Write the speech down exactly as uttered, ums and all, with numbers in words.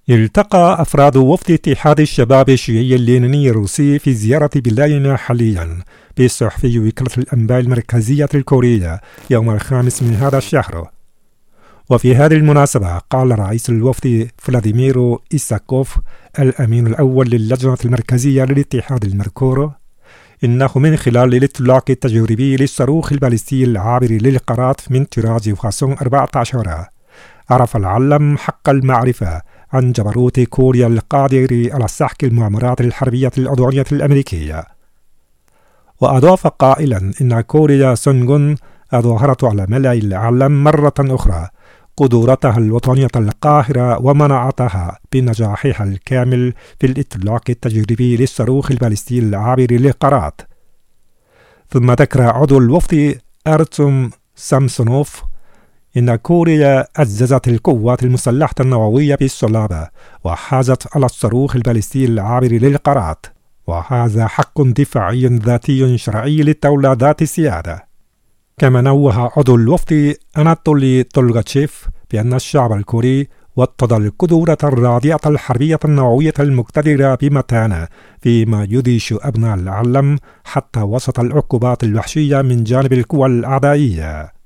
التقى أفراد وفد اتحاد الشباب الشيوعي اللينيني الروسي في زيارة بلادنا حاليا بصحفي وكالة الأنباء المركزية الكورية يوم الخامس من هذا الشهر. وفي هذه المناسبة قال رئيس الوفد فلاديمير إيساكوف الأمين الأول للجنة المركزية للاتحاد المذكور إنه من خلال الإطلاق التجريبي للصاروخ البالستي العابر للقارات من طراز فاسون أربعة عشر عرف العالم حق المعرفة عن جبروت كوريا القادر على سحق المؤامرات الحربية العدوانية الأمريكية. وأضاف قائلا إن كوريا سونغون أظهرت على ملأ العالم مرة أخرى قدرتها الوطنية القاهرة ومناعتها بنجاحها الكامل في الإطلاق التجريبي للصاروخ البالستي العابر للقارات. ثم ذكر عضو الوفد أرتوم سامسونوف إن كوريا عززت القوات المسلحة النووية بالصلابة وحازت على الصاروخ البالستي العابر للقارات، وهذا حق دفاعي ذاتي شرعي للدولة ذات السيادة. كما نوه عضو الوفد أناتولي تولغاتشيف بأن الشعب الكوري وطد القدرة الرادعة الحربية النووية المقتدرة بمتانة فيما يدهش أبناء العالم حتى وسط العقوبات الوحشية من جانب القوى الأعدائية.